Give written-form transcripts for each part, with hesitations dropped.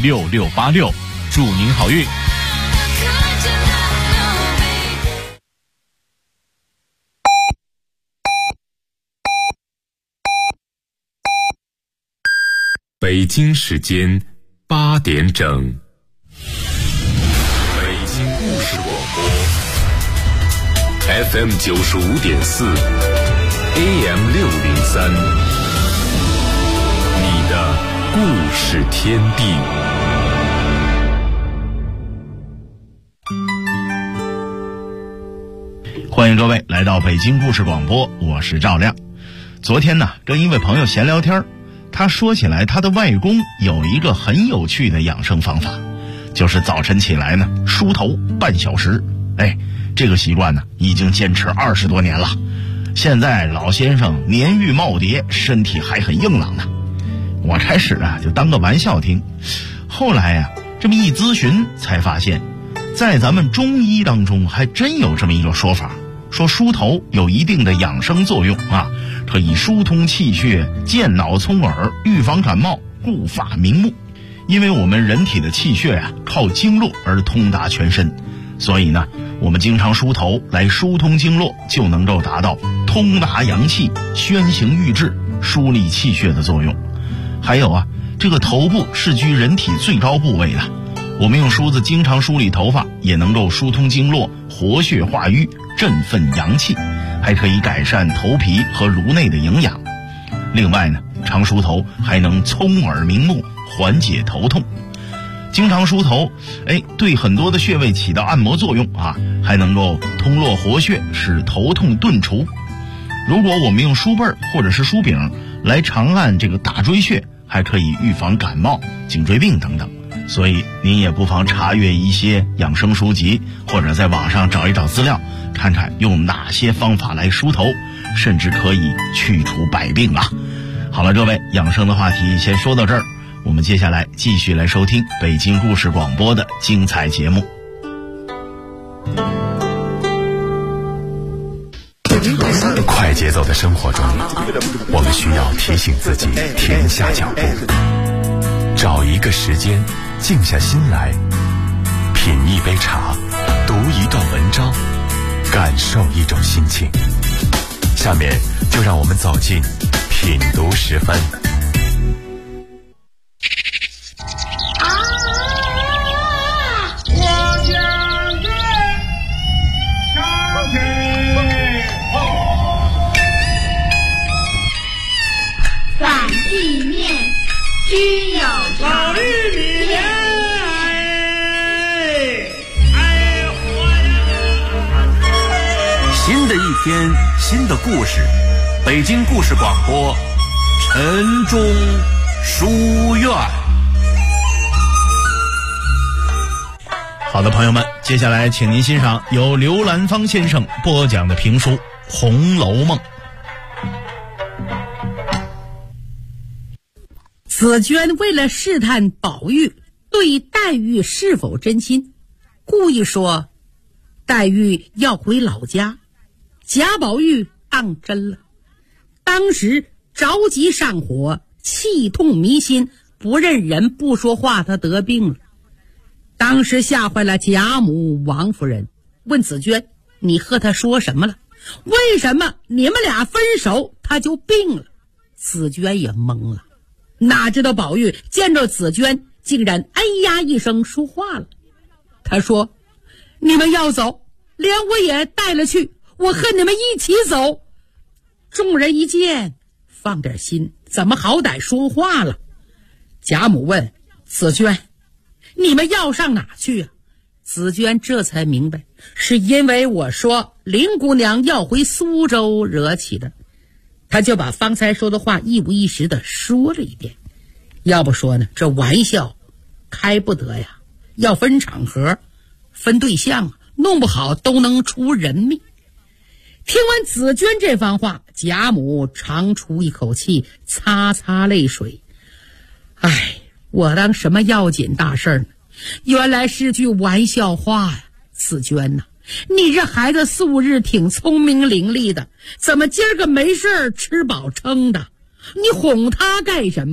6686，祝您好运。 北京时间8点整，北京故事广播 FM 95.4 AM 603，你的故事天地。 欢迎各位来到北京故事广播，我是赵亮。昨天呢，跟一位朋友闲聊天，他说起来他的外公有一个很有趣的养生方法，就是早晨起来呢梳头半小时。这个习惯呢已经坚持20多年了。现在老先生年逾耄耋，身体还很硬朗呢。我开始就当个玩笑听，后来这么一咨询才发现，在咱们中医当中还真有这么一个说法，说梳头有一定的养生作用可以疏通气血，健脑聪耳，预防感冒，顾发明目。因为我们人体的气血靠经络而通达全身，所以呢我们经常梳头来疏通经络，就能够达到通达阳气，宣行郁滞，疏利气血的作用。还有这个头部是居人体最高部位的，我们用梳子经常梳理头发，也能够疏通经络，活血化瘀，振奋阳气，还可以改善头皮和颅内的营养。另外呢，常梳头还能聪耳明目，缓解头痛。经常梳头对很多的穴位起到按摩作用还能够通络活血，使头痛顿除。如果我们用梳背或者是梳柄来长按这个大椎穴，还可以预防感冒、颈椎病等等。所以您也不妨查阅一些养生书籍，或者在网上找一找资料，看看用哪些方法来梳头，甚至可以去除百病好了，各位，养生的话题先说到这儿，我们接下来继续来收听北京故事广播的精彩节目。 快节奏的生活中，我们需要提醒自己停下脚步，找一个时间静下心来，品一杯茶，读一段文章，感受一种心情。下面就让我们走进品读时分。 新的一天，新的故事，北京故事广播，晨钟书院。 好的，朋友们，接下来请您欣赏由刘兰芳先生播讲的评书《红楼梦》。 紫娟为了试探宝玉对黛玉是否真心，故意说黛玉要回老家，贾宝玉当真了。当时着急上火，气痛迷心，不认人不说话，他得病了。当时吓坏了贾母王夫人，问紫娟，你和他说什么了？为什么你们俩分手他就病了？紫娟也懵了，哪知道宝玉见着紫娟竟然哎呀一声说话了。他说，你们要走，连我也带了去，我和你们一起走。众人一见，放点心，怎么好歹说话了？贾母问紫娟，你们要上哪去紫娟这才明白，是因为我说林姑娘要回苏州惹起的。他就把方才说的话一五一十的说了一遍。要不说呢，这玩笑开不得呀，要分场合，分对象，弄不好都能出人命。听完紫娟这番话，贾母长出一口气，擦擦泪水。我当什么要紧大事呢？原来是句玩笑话呀。紫娟呐，你这孩子素日挺聪明伶俐的，怎么今儿个没事吃饱撑的？你哄他干什么？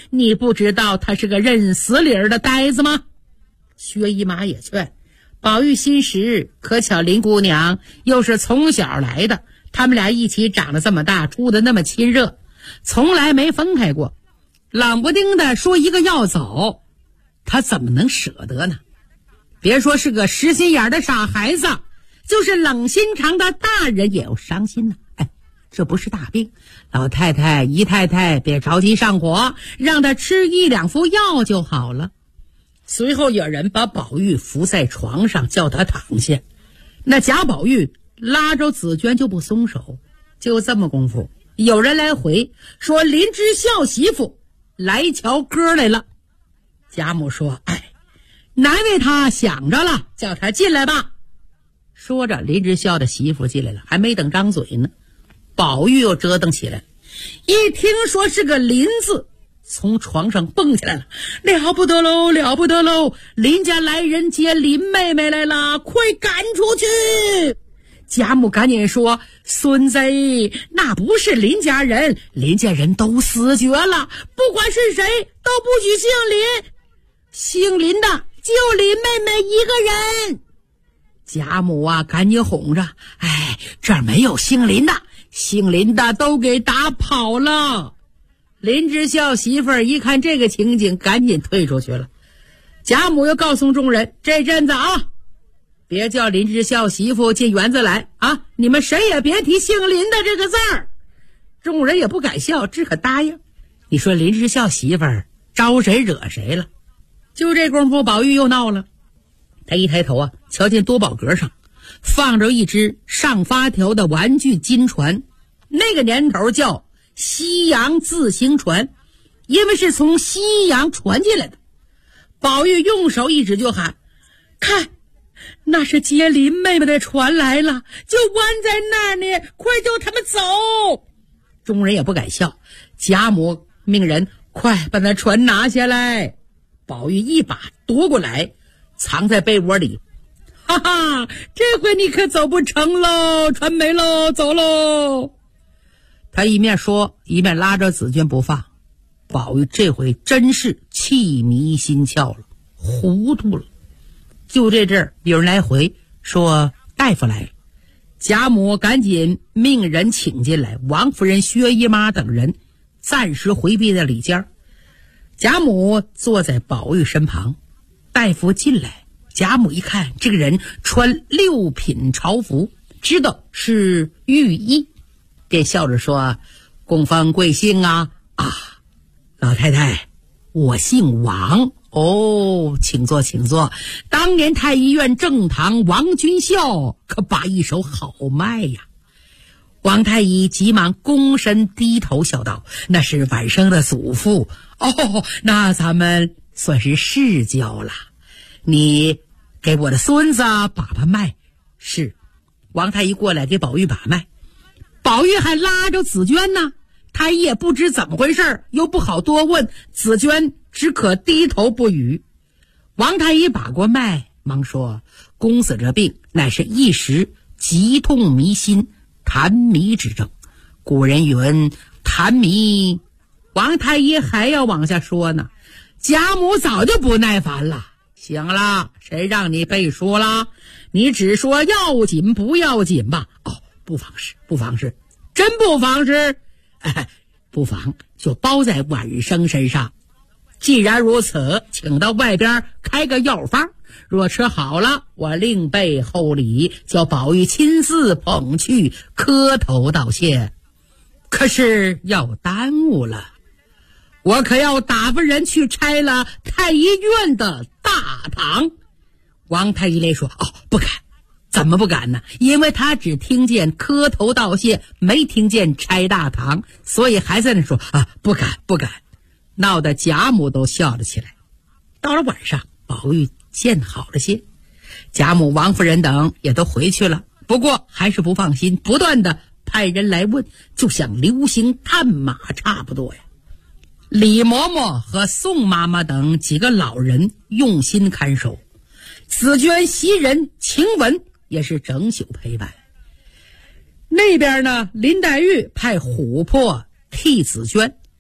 你不知道他是个认死理儿的呆子吗？薛姨妈也劝宝玉心实，可巧林姑娘又是从小来的，他们俩一起长得这么大，处得那么亲热，从来没分开过，冷不丁的说一个要走，他怎么能舍得呢？别说是个实心眼的傻孩子，就是冷心肠的大人也要伤心呢。这不是大病，老太太姨太太别着急上火，让他吃1、2副药就好了。随后有人把宝玉扶在床上，叫他躺下。那贾宝玉拉着紫娟就不松手，就这么功夫，有人来回说林之孝媳妇来瞧哥来了。贾母说：“难为他想着了，叫他进来吧。”说着，林之孝的媳妇进来了，还没等张嘴呢，宝玉又折腾起来，一听说是个林字，从床上蹦起来了，了不得喽，了不得喽！林家来人接林妹妹来了，快赶出去！贾母赶紧说：“孙子，那不是林家人，林家人都死绝了，不管是谁都不许姓林，姓林的就林妹妹一个人。”贾母赶紧哄着：“这儿没有姓林的，姓林的都给打跑了。”林之孝媳妇儿一看这个情景，赶紧退出去了。贾母又告诉众人：“这阵子别叫林之孝媳妇进园子来你们谁也别提姓林的这个字儿。”众人也不敢笑，只可答应。你说林之孝媳妇儿招谁惹谁了？就这功夫，宝玉又闹了。他一抬头瞧见多宝阁上放着一只上发条的玩具金船，那个年头叫西洋自行船，因为是从西洋传进来的。宝玉用手一指就喊：“看，那是接林妹妹的船来了，就弯在那儿呢，快叫他们走！”众人也不敢笑。贾母命人快把那船拿下来。宝玉一把夺过来，藏在被窝里。哈哈，这回你可走不成喽，船没喽，走喽！他一面说，一面拉着紫鹃不放。宝玉这回真是气迷心窍了，糊涂了。就这阵儿，有人来回说大夫来了。贾母赶紧命人请进来，王夫人、薛姨妈等人暂时回避在里间。贾母坐在宝玉身旁，大夫进来，贾母一看这个人穿6品朝服，知道是御医，便笑着说：“公方贵姓啊？”“老太太，我姓王。”“请坐请坐。当年太医院正堂王君孝可把一手好脉呀。”王太医急忙躬身低头笑道：“那是晚生的祖父。那咱们算是世交了。你给我的孙子把脉。”是。王太医过来给宝玉把脉，宝玉还拉着紫鹃呢，他也不知怎么回事，又不好多问，紫鹃只可低头不语。王太医把过脉，忙说：“公子这病乃是一时急痛迷心，痰迷之症。古人云痰迷。”王太医还要往下说呢，贾母早就不耐烦了：“行了，谁让你背书了？你只说要紧不要紧吧？”“不妨事，不妨事。”“真不妨事？”“不妨就包在晚生身上。既然如此，请到外边开个药方，若吃好了，我另备厚礼，叫宝玉亲自捧去磕头道谢。可是要耽误了，我可要打发人去拆了太医院的大堂。”王太医来说：“不敢。”“怎么不敢呢？”“因为他只听见磕头道谢，没听见拆大堂，所以还在那说不敢不敢。”闹得贾母都笑了起来。到了晚上，宝玉见好了些，贾母、王夫人等也都回去了，不过还是不放心，不断的派人来问，就像流星探马差不多呀。李嬷嬷和宋妈妈等几个老人用心看守，紫鹃袭人、晴雯也是整宿陪伴。那边呢，林黛玉派琥珀替紫鹃，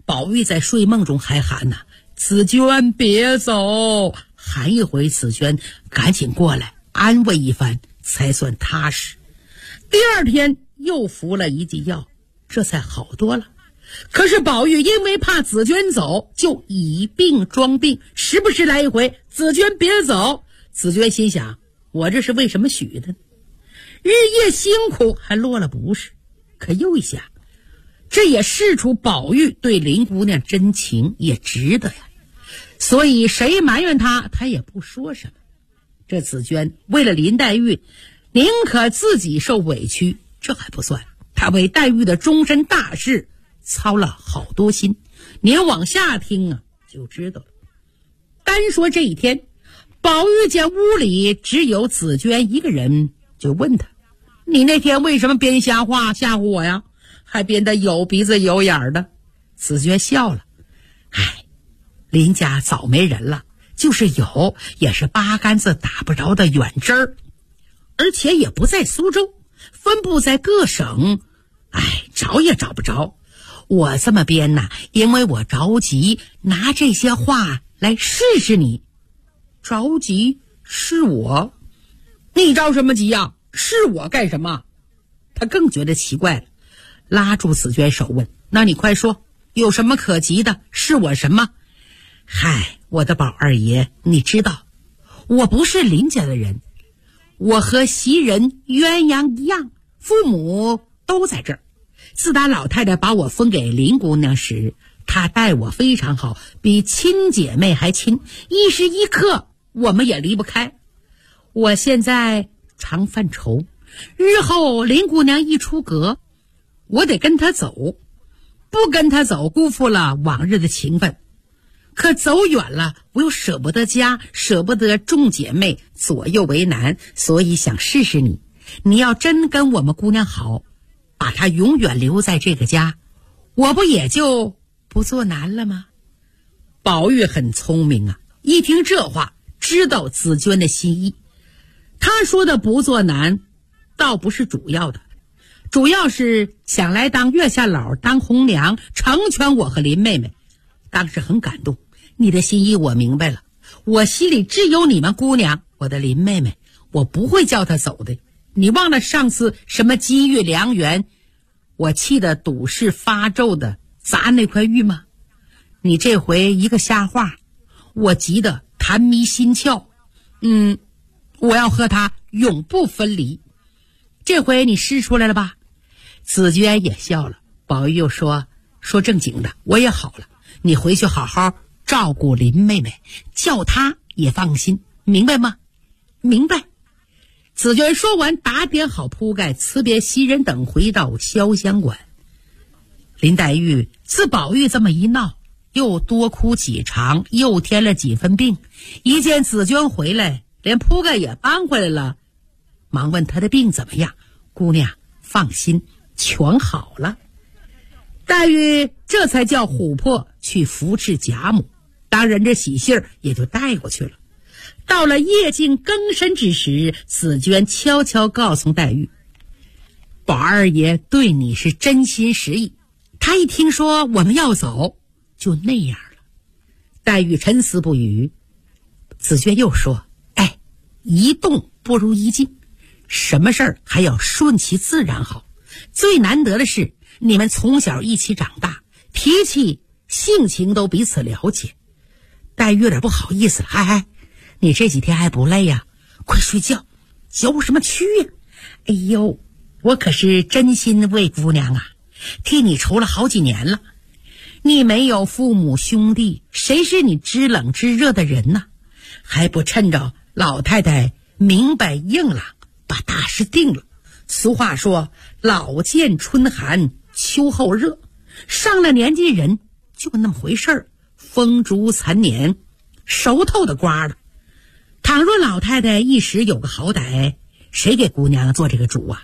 宝玉在睡梦中还喊呢：“紫娟别走！”喊一回，紫娟赶紧过来安慰一番，才算踏实。第二天又服了一剂药，这才好多了。可是宝玉因为怕紫娟走，就以病装病，时不时来一回：“紫娟别走！”紫娟心想：我这是为什么许的呢？日夜辛苦还落了不是。可又一想，这也试出宝玉对林姑娘真情，也值得呀。所以谁埋怨他，他也不说什么。这紫娟为了林黛玉，宁可自己受委屈，这还不算，她为黛玉的终身大事操了好多心。您往下听啊，就知道了。单说这一天，宝玉见屋里只有紫娟一个人，就问他：“你那天为什么编瞎话吓唬我呀？还编得有鼻子有眼的？”紫娟笑了：“哎，林家早没人了，就是有，也是八竿子打不着的远针儿，而且也不在苏州，分布在各省，找也找不着。我这么编呐，因为我着急拿这些话来试试你。”“着急是我？你着什么急呀？是我干什么？”他更觉得奇怪了，拉住紫娟手问：“那你快说，有什么可急的？是我什么？”“嗨，我的宝二爷，你知道我不是林家的人，我和袭人鸳鸯一样，父母都在这儿。自打老太太把我分给林姑娘时，她待我非常好，比亲姐妹还亲，一时一刻我们也离不开。我现在常犯愁，日后林姑娘一出阁，我得跟她走，不跟她走辜负了往日的情分。可走远了，我又舍不得家，舍不得众姐妹，左右为难，所以想试试你。你要真跟我们姑娘好，把她永远留在这个家，我不也就不做难了吗？”宝玉很聪明啊，一听这话，知道紫娟的心意。他说的不做难倒不是主要的，主要是想来当月下老，当红娘，成全我和林妹妹。当时很感动，你的心意我明白了，我心里只有你们姑娘，我的林妹妹，我不会叫她走的。你忘了上次什么金玉良缘，我气得赌誓发咒的砸那块玉吗？你这回一个瞎话，我急得痰迷心窍。我要和他永不分离。这回你试出来了吧？”紫娟也笑了。宝玉又说正经的，我也好了，你回去好好照顾林妹妹，叫她也放心，明白吗？明白。紫娟说完，打点好铺盖，辞别袭人等，回到潇湘馆。林黛玉自宝玉这么一闹，又多哭几场，又添了几分病，一见紫娟回来，连铺盖也搬回来了，忙问她的病怎么样。姑娘放心，全好了。黛玉这才叫琥珀去扶持贾母，当然这喜信儿也就带过去了。到了夜静更深之时，紫娟悄悄告诉黛玉：“宝二爷对你是真心实意，他一听说我们要走，就那样了。”黛玉沉思不语。紫娟又说：“一动不如一静，什么事儿还要顺其自然好。最难得的是你们从小一起长大，脾气性情都彼此了解。”黛玉有点不好意思了：“你这几天还不累呀？快睡觉，叫什么屈呀？哎呦，我可是真心为姑娘啊，替你愁了好几年了。你没有父母兄弟，谁是你知冷知热的人呢？还不趁着老太太明白硬朗，把大事定了。俗话说，老见春寒，秋后热，上了年纪人就那么回事儿，风烛残年，熟透的瓜了。倘若老太太一时有个好歹，谁给姑娘做这个主啊？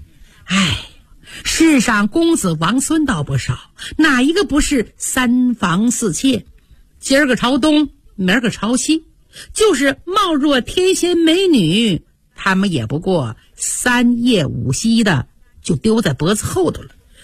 世上公子王孙倒不少，哪一个不是三房四妾，今儿个朝东，明儿个朝西，就是貌若天仙美女，他们也不过3夜5夕的就丢在脖子后头了。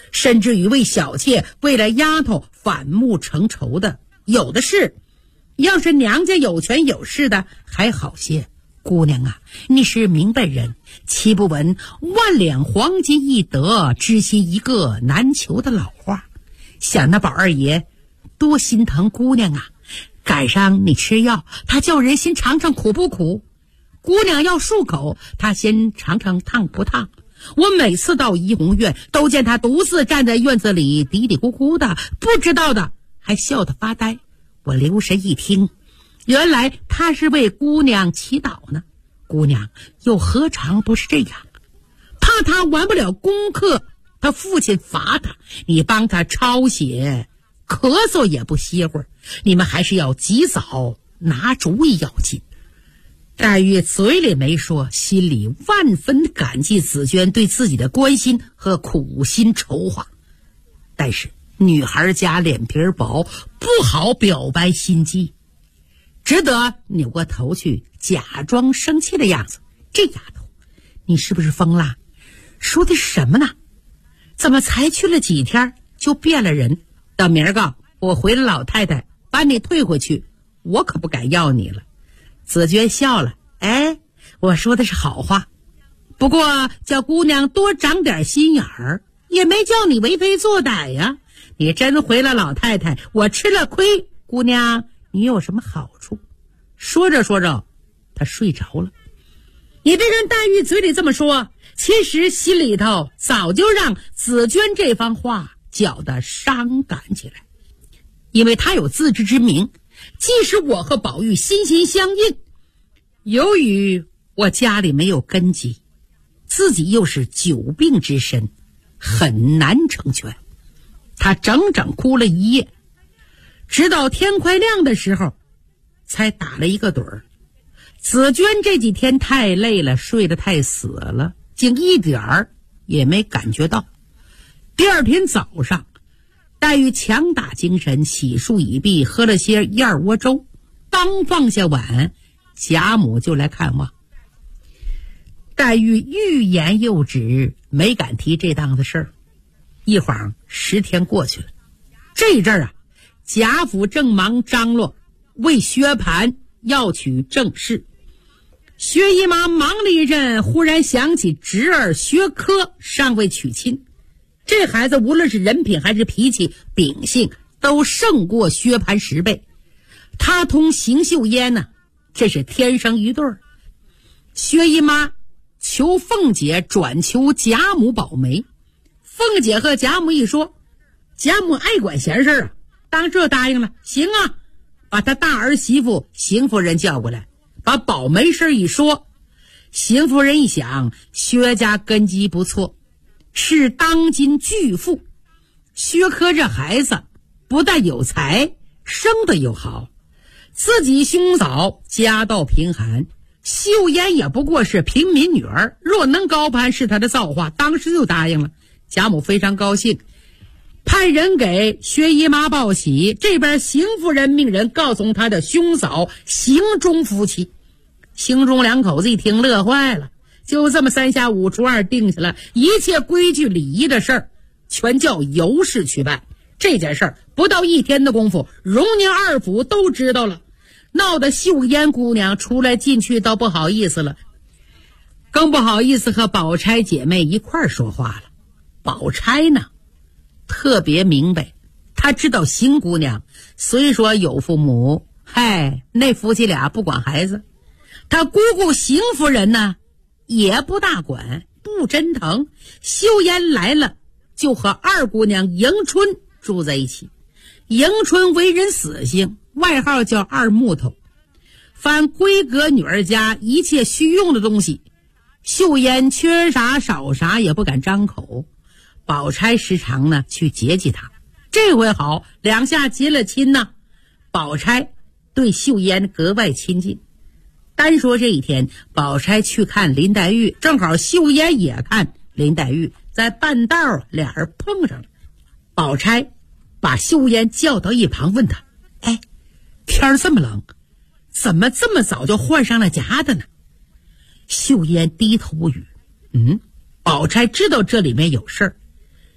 甚至于为小妾为了丫头反目成仇的有的是。要是娘家有权有势的还好些。姑娘啊，你是明白人，岂不闻万两黄金易得，知心一个难求的老话。想那宝二爷多心疼姑娘啊，赶上你吃药，他叫人先尝尝苦不苦。姑娘要漱口，他先尝尝烫不烫。我每次到怡红院，都见他独自站在院子里嘀嘀咕咕的，不知道的还笑得发呆。我留神一听，原来他是为姑娘祈祷呢。姑娘又何尝不是这样？怕他完不了功课，他父亲罚他，你帮他抄写，咳嗽也不歇会儿。你们还是要及早拿主意要紧。黛玉嘴里没说，心里万分感激紫娟对自己的关心和苦心筹划。但是女孩家脸皮薄，不好表白心迹，只得扭过头去假装生气的样子。这丫头，你是不是疯了？说的是什么呢？怎么才去了几天就变了人？等明儿个我回了老太太，把你退回去，我可不敢要你了。紫娟笑了，我说的是好话，不过叫姑娘多长点心眼儿，也没叫你为非作歹呀。你真回了老太太，我吃了亏，姑娘你有什么好处？说着说着，她睡着了。你别看黛玉嘴里这么说，其实心里头早就让紫娟这番话搅得伤感起来，因为她有自知之明，即使我和宝玉心心相印，由于我家里没有根基，自己又是久病之身，很难成全。他整整哭了一夜，直到天快亮的时候才打了一个盹儿。紫娟这几天太累了，睡得太死了，竟一点儿也没感觉到。第二天早上，黛玉强打精神，洗漱已毕，喝了些燕窝粥，刚放下碗，贾母就来看望。黛玉欲言又止，没敢提这档子事儿。一晃10天过去了，这阵儿啊，贾府正忙张罗为薛蟠要娶正室。薛姨妈忙了一阵，忽然想起侄儿薛科尚未娶亲，这孩子无论是人品还是脾气秉性，都胜过薛蟠10倍。他同邢岫烟呢，这是天生一对儿。薛姨妈求凤姐转求贾母保媒，凤姐和贾母一说，贾母爱管闲事啊，当这答应了。行啊，把他大儿媳妇邢夫人叫过来，把保媒事一说。邢夫人一想，薛家根基不错，是当今巨富，薛科这孩子不但有才，生得又好，自己兄嫂家道贫寒，岫烟也不过是平民女儿，若能高攀是她的造化，当时就答应了。贾母非常高兴，派人给薛姨妈报喜。这边邢夫人命人告诉他的兄嫂邢钟夫妻。邢钟两口子一听乐坏了，就这么3下5除2定下了，一切规矩礼仪的事儿全叫尤氏去办。这件事儿不到1天的功夫，荣宁2府都知道了，闹得岫烟姑娘出来进去倒不好意思了，更不好意思和宝钗姐妹一块儿说话了。宝钗呢特别明白，她知道邢姑娘虽说有父母，那夫妻俩不管孩子，她姑姑邢夫人呢也不大管，不真疼。岫烟来了就和二姑娘迎春住在一起。迎春为人死性，外号叫二木头，凡闺阁女儿家一切需用的东西，岫烟缺啥少啥也不敢张口。宝钗时常呢去接济他，这回好，2下结了亲呢。宝钗对岫烟格外亲近。单说这一天，宝钗去看林黛玉，正好岫烟也看林黛玉，在半道俩人碰上了。宝钗把岫烟叫到一旁，问他：天这么冷，怎么这么早就换上了夹的呢？岫烟低头不语。宝钗知道这里面有事儿。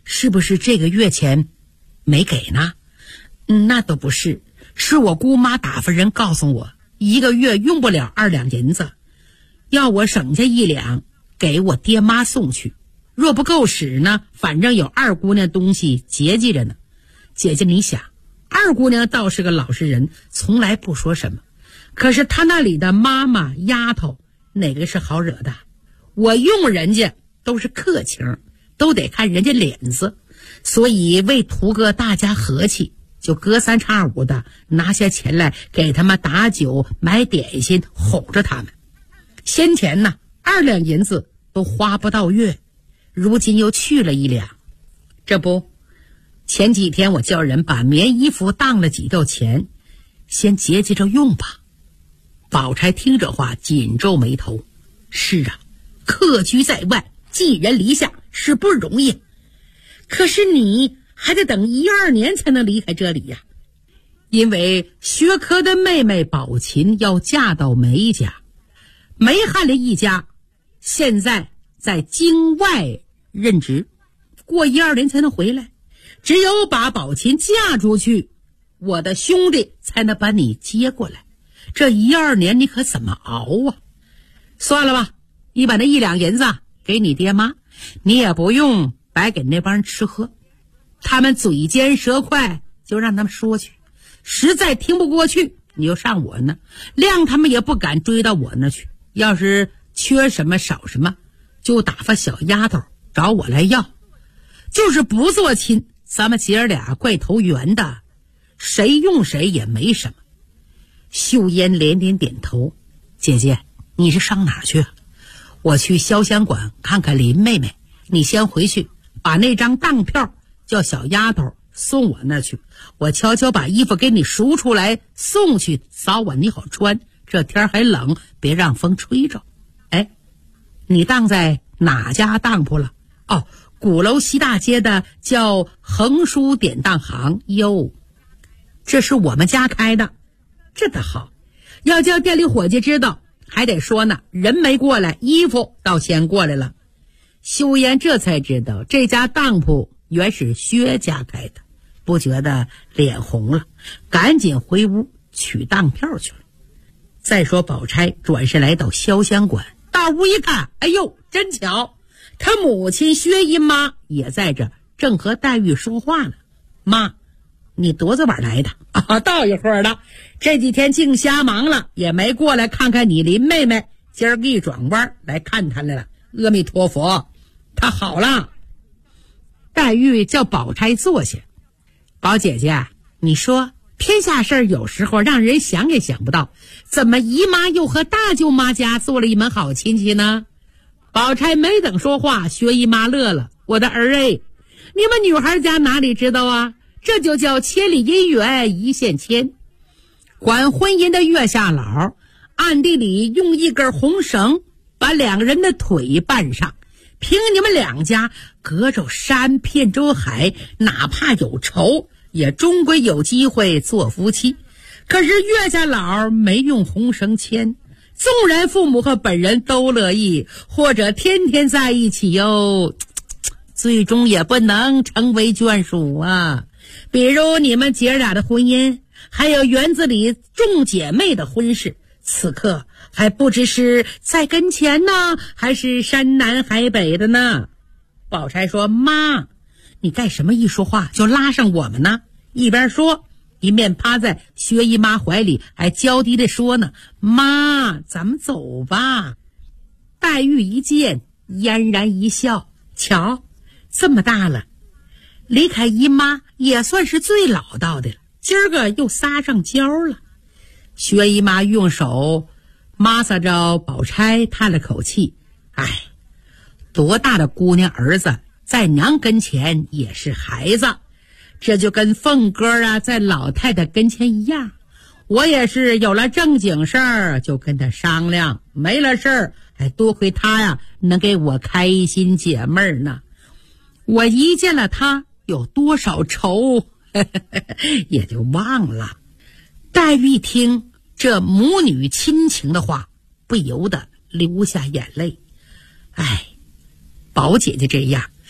是不是这个月钱没给呢？那都不是，是我姑妈打发人告诉我，1个月用不了2两银子，要我省下1两给我爹妈送去，若不够使呢，反正有二姑娘东西结记着呢。姐姐你想，二姑娘倒是个老实人，从来不说什么，可是她那里的妈妈丫头哪个是好惹的？我用人家都是客情，都得看人家脸色，所以为图个大家和气，就隔3差5的拿下钱来给他们打酒买点心，哄着他们。先前呢2两银子都花不到月，如今又去了1两。这不，前几天我叫人把棉衣服当了几斗钱，先结结着用吧。宝钗听这话紧皱眉头，是啊，客居在外，寄人篱下是不容易，可是你还得等12年才能离开这里呀。因为薛科的妹妹宝琴要嫁到梅家，梅翰的一家现在在京外任职，过12年才能回来，只有把宝琴嫁出去，我的兄弟才能把你接过来，这12年你可怎么熬啊？算了吧，你把那1两银子给你爹妈，你也不用白给那帮人吃喝，他们嘴尖舌快，就让他们说去，实在听不过去你就上我那，谅他们也不敢追到我那去，要是缺什么少什么就打发小丫头找我来要，就是不做亲，咱们姐儿俩怪投缘的，谁用谁也没什么。秀烟连连点头，姐姐你是上哪儿去？我去潇湘馆看看林妹妹，你先回去把那张当票叫小丫头送我那去，我悄悄把衣服给你赎出来送去，早晚你好穿，这天还冷，别让风吹着。哎，你当在哪家当铺了？哦，鼓楼西大街的叫横书典当行哟，这是我们家开的。这倒好，要叫店里伙计知道还得说呢，人没过来，衣服倒先过来了。秀烟这才知道这家当铺原是薛家开的，不觉得脸红了，赶紧回屋取当票去了。再说宝钗转身来到潇湘馆，到屋一看，哎呦真巧，他母亲薛姨妈也在这，正和黛玉说话呢。妈，你多早晚来的啊？到一会儿了，这几天净瞎忙了，也没过来看看你林妹妹，今儿个一转弯来看她来了。阿弥陀佛，她好了。黛玉叫宝钗坐下。宝姐姐，你说天下事儿有时候让人想也想不到，怎么姨妈又和大舅妈家做了一门好亲戚呢？宝钗没等说话，薛姨妈乐了，我的儿哎，你们女孩家哪里知道啊，这就叫千里姻缘一线牵。管婚姻的月下老暗地里用一根红绳把2个人的腿绊上，凭你们2家隔着山片洲海，哪怕有仇也终归有机会做夫妻。可是月下老没用红绳牵，纵然父母和本人都乐意，或者天天在一起哟，最终也不能成为眷属啊。比如你们姐俩的婚姻，还有园子里众姐妹的婚事，此刻还不知是在跟前呢，还是山南海北的呢。宝钗说，妈，你干什么一说话就拉上我们呢？一边说一面趴在薛姨妈怀里，还娇滴地说呢，妈，咱们走吧。黛玉一见嫣然一笑，瞧这么大了，离开姨妈也算是最老道的了，今儿个又撒上娇了。薛姨妈用手抹撒着宝钗，叹了口气，哎，多大的姑娘儿子在娘跟前也是孩子，这就跟凤哥啊在老太太跟前一样，我也是有了正经事儿就跟他商量，没了事儿还多亏他呀能给我开心解闷呢。我一见了他有多少愁也就忘了。黛玉一听这母女亲情的话，不由得流下眼泪。哎，宝姐姐这样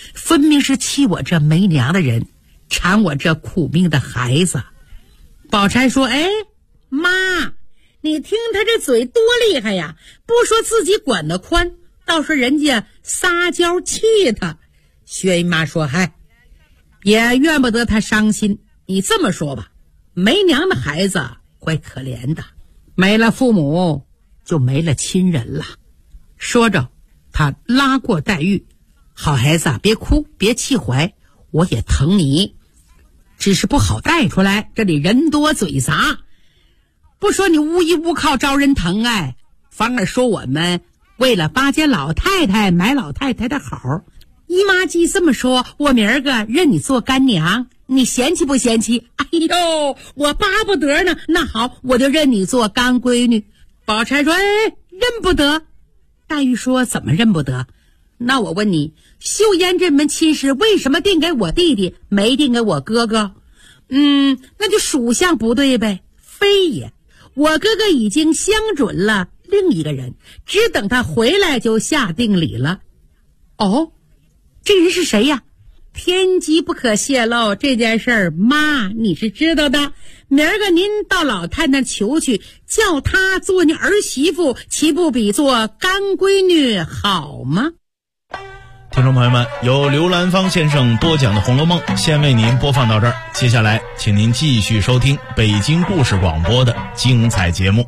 分明是气我这没娘的人，缠我这苦命的孩子。宝钗说：哎，妈，你听他这嘴多厉害呀，不说自己管得宽，倒说人家撒娇气他。薛姨妈说：嗨，也怨不得他伤心。你这么说吧，没娘的孩子怪可怜的，没了父母就没了亲人了。说着他拉过黛玉：好孩子，别哭，别气怀，我也疼你，只是不好带出来，这里人多嘴杂，不说你无依无靠招人疼爱，反而说我们为了巴结老太太买老太太的好。姨妈既这么说，我明儿个认你做干娘，你嫌弃不嫌弃？哎呦，我巴不得呢。那好，我就认你做干闺女。宝钗说：哎，认不得。黛玉说：怎么认不得？那我问你，秀烟这门亲事为什么定给我弟弟，没定给我哥哥？那就属相不对呗。非也，我哥哥已经相准了另一个人，只等他回来就下定礼了。哦，这人是谁呀？天机不可泄露，这件事儿妈你是知道的。明儿个您到老太那求去，叫她做你儿媳妇，岂不比做干闺女好吗？ 听众朋友们，由刘兰芳先生播讲的《红楼梦》先为您播放到这儿，接下来请您继续收听北京故事广播的精彩节目。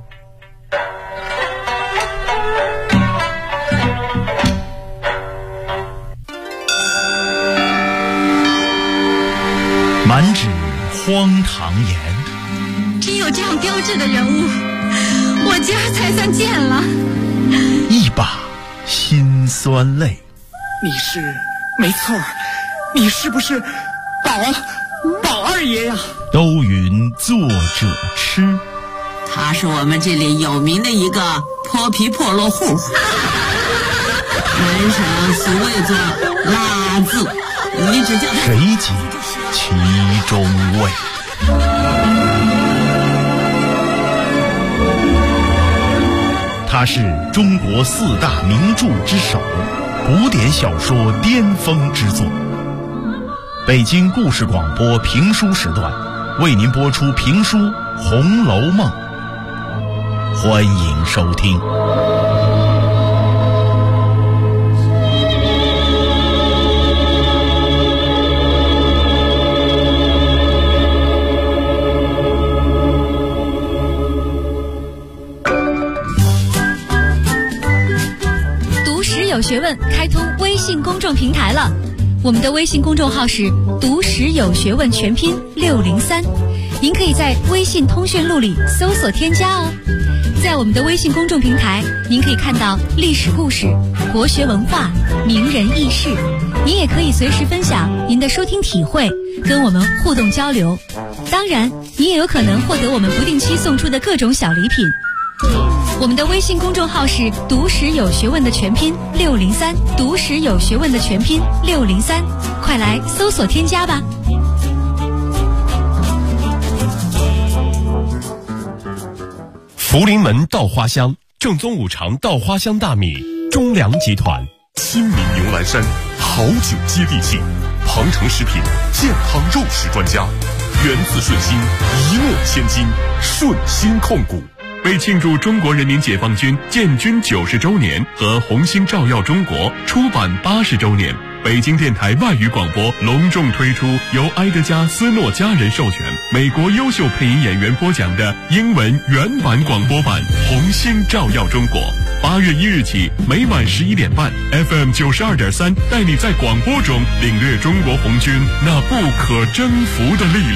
满纸荒唐言， 真有这样标致的人物，我今儿才算见了。 一把辛酸泪。 你是没错，你是不是宝二爷呀？ 都云作者痴， 他是我们这里有名的一个泼皮破落户，人生俗谓作拉字，你只叫他谁及其中味？他是中国4大名著之首，古典小说巅峰之作。北京故事广播评书时段为您播出评书《红楼梦》，欢迎收听。 有学问开通微信公众平台了，我们的微信公众号是读史有学问全拼603，您可以在微信通讯录里搜索添加哦。在我们的微信公众平台，您可以看到历史故事、国学文化、名人轶事，您也可以随时分享您的收听体会，跟我们互动交流。当然，您也有可能获得我们不定期送出的各种小礼品。我们的微信公众号是读史有学问的全拼603，读史有学问的全拼603，快来搜索添加吧。 福临门稻花香，正宗五常稻花香大米，中粮集团。亲民牛栏山，好酒接地气。庞城食品健康肉食专家，源自顺心，一诺千金，顺心控股。为庆祝中国人民解放军建军90周年和红星照耀中国出版80周年，北京电台外语广播隆重推出由埃德加·斯诺家人授权、美国优秀配音演员播讲的英文原版广播版《红星照耀中国》。8月1日起，每晚11点半 ，FM 92.3，带你在广播中领略中国红军那不可征服的力量。